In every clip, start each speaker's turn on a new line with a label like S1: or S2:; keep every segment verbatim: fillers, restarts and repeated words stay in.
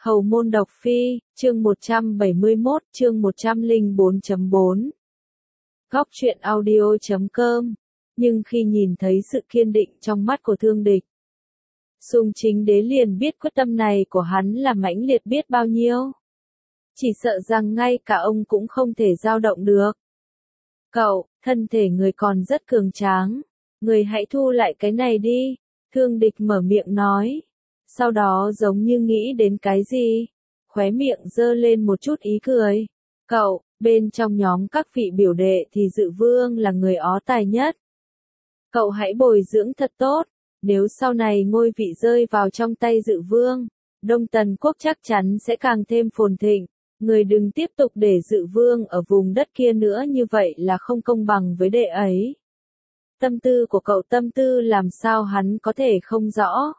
S1: Hầu môn độc phi, chương một trăm bảy mươi mốt, chương một trăm lẻ bốn chấm bốn. Góc truyện audio chấm com. Nhưng khi nhìn thấy sự kiên định trong mắt của Thương Địch, Sùng Chính Đế liền biết quyết tâm này của hắn là mãnh liệt biết bao nhiêu. Chỉ sợ rằng ngay cả ông cũng không thể dao động được. Cậu, thân thể người còn rất cường tráng. Người hãy thu lại cái này đi. Thương Địch mở miệng nói. Sau đó giống như nghĩ đến cái gì. Khóe miệng giơ lên một chút ý cười. Cậu, bên trong nhóm các vị biểu đệ thì Dự Vương là người ó tài nhất. Cậu hãy bồi dưỡng thật tốt. Nếu sau này ngôi vị rơi vào trong tay Dự Vương, Đông Tần Quốc chắc chắn sẽ càng thêm phồn thịnh. Người đừng tiếp tục để Dự Vương ở vùng đất kia nữa, như vậy là không công bằng với đệ ấy. Tâm tư của cậu tâm tư làm sao hắn có thể không rõ.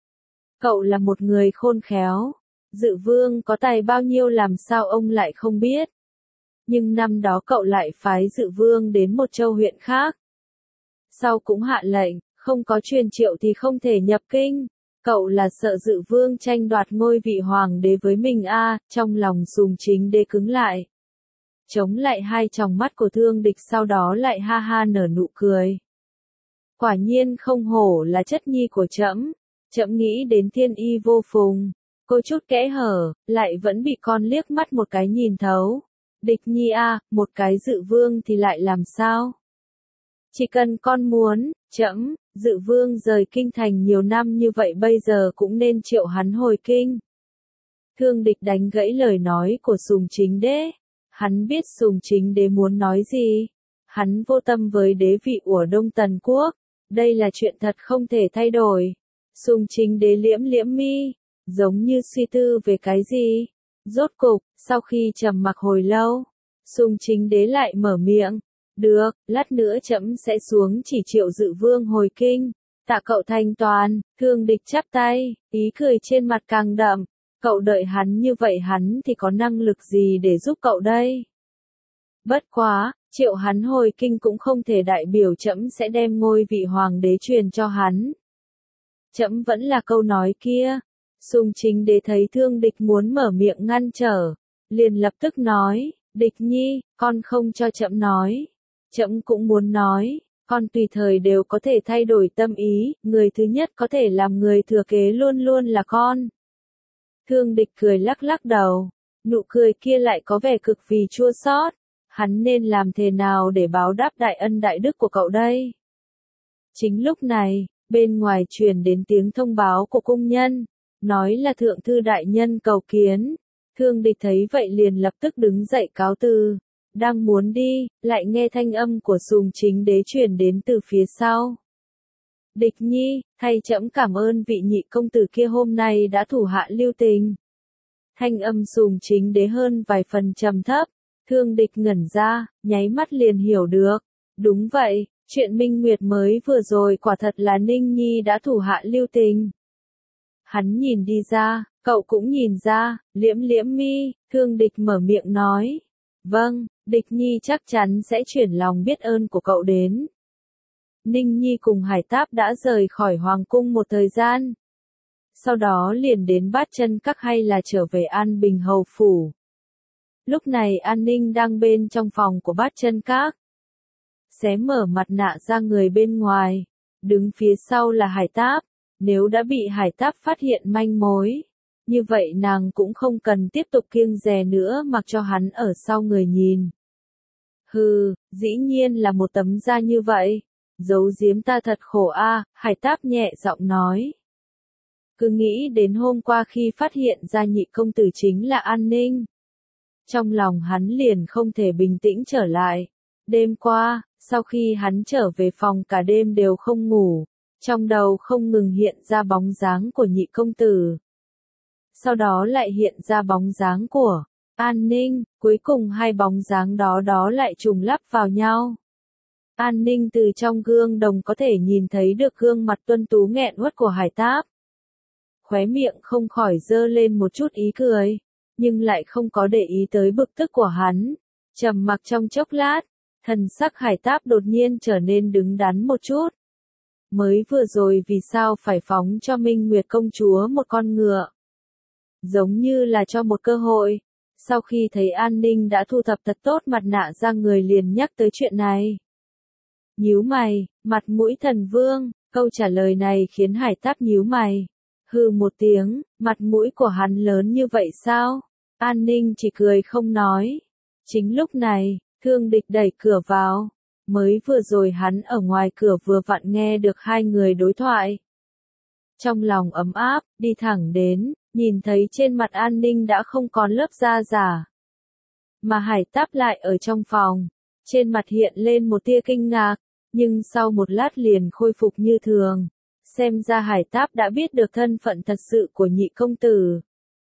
S1: Cậu là một người khôn khéo. Dự Vương có tài bao nhiêu làm sao ông lại không biết. Nhưng năm đó cậu lại phái Dự Vương đến một châu huyện khác. Sau cũng hạ lệnh, không có truyền triệu thì không thể nhập kinh. Cậu là sợ Dự Vương tranh đoạt ngôi vị hoàng đế với mình a à, trong lòng Sùng Chính Đế cứng lại. Chống lại hai tròng mắt của Thương Địch, sau đó lại ha ha nở nụ cười. Quả nhiên không hổ là chất nhi của trẫm. Trẫm nghĩ đến thiên y vô phùng. Cô chút kẽ hở, lại vẫn bị con liếc mắt một cái nhìn thấu. Địch nhi a à, một cái Dự Vương thì lại làm sao? Chỉ cần con muốn, trẫm, Dự Vương rời kinh thành nhiều năm như vậy bây giờ cũng nên triệu hắn hồi kinh. Thương Địch đánh gãy lời nói của Sùng Chính Đế. Hắn biết Sùng Chính Đế muốn nói gì. Hắn vô tâm với đế vị của Đông Tần Quốc. Đây là chuyện thật không thể thay đổi. Sùng Chính Đế liễm liễm mi, giống như suy tư về cái gì. Rốt cục, sau khi trầm mặc hồi lâu, Sùng Chính Đế lại mở miệng. Được, lát nữa trẫm sẽ xuống chỉ triệu Dự Vương hồi kinh. Tạ cậu thanh toàn. Thương Địch chắp tay, ý cười trên mặt càng đậm. Cậu đợi hắn như vậy hắn thì có năng lực gì để giúp cậu đây? Bất quá, triệu hắn hồi kinh cũng không thể đại biểu trẫm sẽ đem ngôi vị hoàng đế truyền cho hắn. Trẫm vẫn là câu nói kia. Sùng Chính Đế thấy Thương Địch muốn mở miệng ngăn trở, liền lập tức nói, Địch nhi, con không cho trẫm nói. Trẫm cũng muốn nói, con tùy thời đều có thể thay đổi tâm ý, người thứ nhất có thể làm người thừa kế luôn luôn là con. Thương Địch cười lắc lắc đầu, nụ cười kia lại có vẻ cực vì chua xót. Hắn nên làm thế nào để báo đáp đại ân đại đức của cậu đây? Chính lúc này, bên ngoài truyền đến tiếng thông báo của cung nhân, nói là thượng thư đại nhân cầu kiến. Thương Địch thấy vậy liền lập tức đứng dậy cáo từ. Đang muốn đi, lại nghe thanh âm của Sùng Chính Đế truyền đến từ phía sau. Địch nhi, thay trẫm cảm ơn vị nhị công tử kia hôm nay đã thủ hạ lưu tình. Thanh âm Sùng Chính Đế hơn vài phần trầm thấp. Thương Địch ngẩn ra, nháy mắt liền hiểu được. Đúng vậy, chuyện Minh Nguyệt mới vừa rồi quả thật là Ninh Nhi đã thủ hạ lưu tình. Hắn nhìn đi ra, cậu cũng nhìn ra, liễm liễm mi. Thương Địch mở miệng nói. Vâng, Địch nhi chắc chắn sẽ chuyển lòng biết ơn của cậu đến. Ninh Nhi cùng Hải Táp đã rời khỏi Hoàng cung một thời gian. Sau đó liền đến Bát Chân Các hay là trở về An Bình Hầu Phủ. Lúc này An Ninh đang bên trong phòng của Bát Chân Các. Xé mở mặt nạ ra người bên ngoài. Đứng phía sau là Hải Táp. Nếu đã bị Hải Táp phát hiện manh mối, như vậy nàng cũng không cần tiếp tục kiêng dè nữa, mặc cho hắn ở sau người nhìn. Hừ, dĩ nhiên là một tấm da như vậy. Giấu giếm ta thật khổ a, à, Hải Táp nhẹ giọng nói. Cứ nghĩ đến hôm qua khi phát hiện ra nhị công tử chính là An Ninh. Trong lòng hắn liền không thể bình tĩnh trở lại. Đêm qua, sau khi hắn trở về phòng cả đêm đều không ngủ, trong đầu không ngừng hiện ra bóng dáng của nhị công tử. Sau đó lại hiện ra bóng dáng của An Ninh, cuối cùng hai bóng dáng đó đó lại trùng lắp vào nhau. An Ninh từ trong gương đồng có thể nhìn thấy được gương mặt tuân tú nghẹn uất của Hải Táp. Khóe miệng không khỏi dơ lên một chút ý cười, nhưng lại không có để ý tới bực tức của hắn. Trầm mặc trong chốc lát, thần sắc Hải Táp đột nhiên trở nên đứng đắn một chút. Mới vừa rồi vì sao phải phóng cho Minh Nguyệt công chúa một con ngựa? giống như là cho một cơ hội. Sau khi thấy An Ninh đã thu thập thật tốt mặt nạ ra người liền nhắc tới chuyện này. Nhíu mày, mặt mũi thần vương, câu trả lời này khiến Hải Táp nhíu mày. Hừ một tiếng, mặt mũi của hắn lớn như vậy sao? An Ninh chỉ cười không nói. Chính lúc này, Thương Địch đẩy cửa vào. Mới vừa rồi hắn ở ngoài cửa vừa vặn nghe được hai người đối thoại. Trong lòng ấm áp, đi thẳng đến, nhìn thấy trên mặt An Ninh đã không còn lớp da giả. Mà Hải Táp lại ở trong phòng, trên mặt hiện lên một tia kinh ngạc, nhưng sau một lát liền khôi phục như thường. Xem ra Hải Táp đã biết được thân phận thật sự của nhị công tử.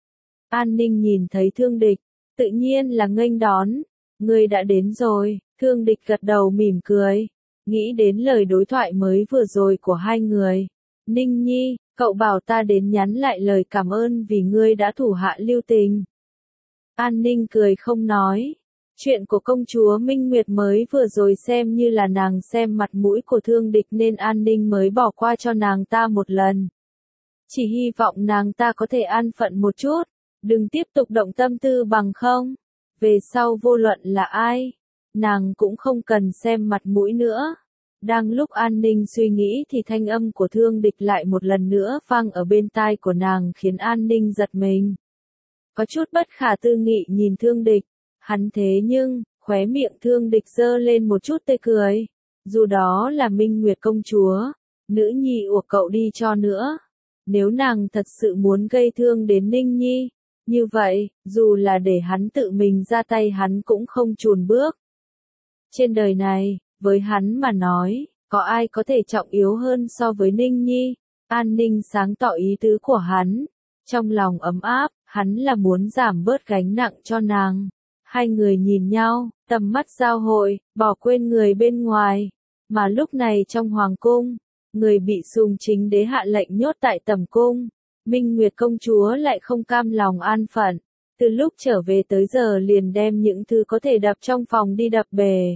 S1: An Ninh nhìn thấy Thương Địch, tự nhiên là nghênh đón. Ngươi đã đến rồi, Thương Địch gật đầu mỉm cười. Nghĩ đến lời đối thoại mới vừa rồi của hai người. Ninh Nhi, cậu bảo ta đến nhắn lại lời cảm ơn vì ngươi đã thủ hạ lưu tình. An Ninh cười không nói. Chuyện của công chúa Minh Nguyệt mới vừa rồi xem như là nàng xem mặt mũi của Thương Địch nên An Ninh mới bỏ qua cho nàng ta một lần. Chỉ hy vọng nàng ta có thể an phận một chút, đừng tiếp tục động tâm tư bằng không. Về sau vô luận là ai, nàng cũng không cần xem mặt mũi nữa. Đang lúc An Ninh suy nghĩ thì thanh âm của Thương Địch lại một lần nữa vang ở bên tai của nàng khiến An Ninh giật mình. Có chút bất khả tư nghị nhìn Thương Địch, hắn thế nhưng, khóe miệng Thương Địch giơ lên một chút tươi cười. Dù đó là Minh Nguyệt công chúa, nữ nhi của cậu đi cho nữa. Nếu nàng thật sự muốn gây thương đến Ninh Nhi, như vậy, dù là để hắn tự mình ra tay hắn cũng không chùn bước. Trên đời này, với hắn mà nói, có ai có thể trọng yếu hơn so với Ninh Nhi? An Ninh sáng tỏ ý tứ của hắn. Trong lòng ấm áp, hắn là muốn giảm bớt gánh nặng cho nàng. Hai người nhìn nhau, tầm mắt giao hội, bỏ quên người bên ngoài. Mà lúc này trong hoàng cung, người bị Sùng Chính Đế hạ lệnh nhốt tại tẩm cung. Minh Nguyệt công chúa lại không cam lòng an phận. Từ lúc trở về tới giờ liền đem những thứ có thể đập trong phòng đi đập bể.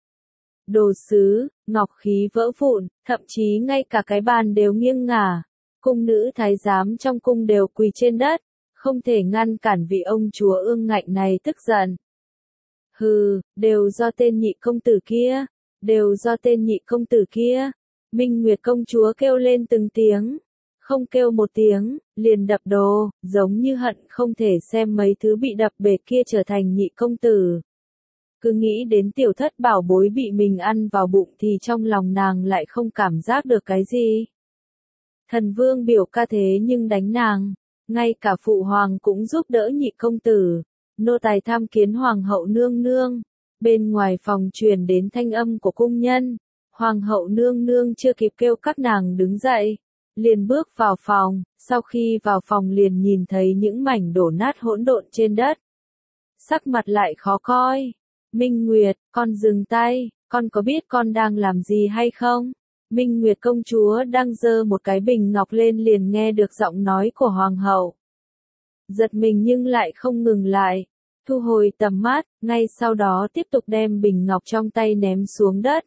S1: Đồ sứ, ngọc khí vỡ vụn, thậm chí ngay cả cái bàn đều nghiêng ngả. Cung nữ thái giám trong cung đều quỳ trên đất, không thể ngăn cản vị ông chúa ương ngạnh này tức giận. Hừ, đều do tên nhị công tử kia, đều do tên nhị công tử kia. Minh Nguyệt công chúa kêu lên từng tiếng, không kêu một tiếng, liền đập đồ, giống như hận không thể xem mấy thứ bị đập bể kia trở thành nhị công tử. Cứ nghĩ đến tiểu thất bảo bối bị mình ăn vào bụng thì trong lòng nàng lại không cảm giác được cái gì. Thần vương biểu ca thế nhưng đánh nàng, ngay cả phụ hoàng cũng giúp đỡ nhị công tử. Nô tài tham kiến hoàng hậu nương nương. Bên ngoài phòng truyền đến thanh âm của cung nhân. Hoàng hậu nương nương chưa kịp kêu các nàng đứng dậy, liền bước vào phòng, sau khi vào phòng liền nhìn thấy những mảnh đổ nát hỗn độn trên đất. Sắc mặt lại khó coi. Minh Nguyệt, con dừng tay, con có biết con đang làm gì hay không? Minh Nguyệt công chúa đang giơ một cái bình ngọc lên liền nghe được giọng nói của hoàng hậu. Giật mình nhưng lại không ngừng lại, thu hồi tầm mắt, ngay sau đó tiếp tục đem bình ngọc trong tay ném xuống đất.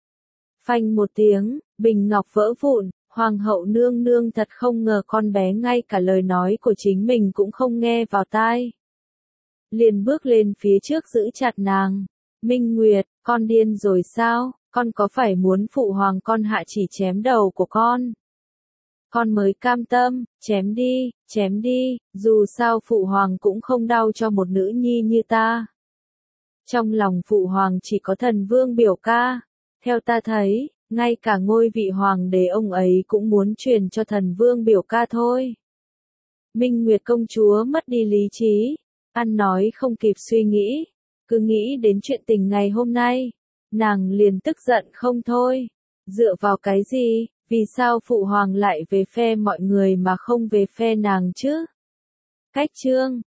S1: Phanh một tiếng, bình ngọc vỡ vụn, hoàng hậu nương nương thật không ngờ con bé ngay cả lời nói của chính mình cũng không nghe vào tai. Liền bước lên phía trước giữ chặt nàng. Minh Nguyệt, con điên rồi sao? Con có phải muốn phụ hoàng con hạ chỉ chém đầu của con? Con mới cam tâm, chém đi, chém đi, dù sao phụ hoàng cũng không đau cho một nữ nhi như ta. Trong lòng phụ hoàng chỉ có thần vương biểu ca. Theo ta thấy, ngay cả ngôi vị hoàng đế ông ấy cũng muốn truyền cho thần vương biểu ca thôi. Minh Nguyệt công chúa mất đi lý trí, ăn nói không kịp suy nghĩ, cứ nghĩ đến chuyện tình ngày hôm nay, nàng liền tức giận không thôi. Dựa vào cái gì, vì sao phụ hoàng lại về phe mọi người mà không về phe nàng chứ? Cách chương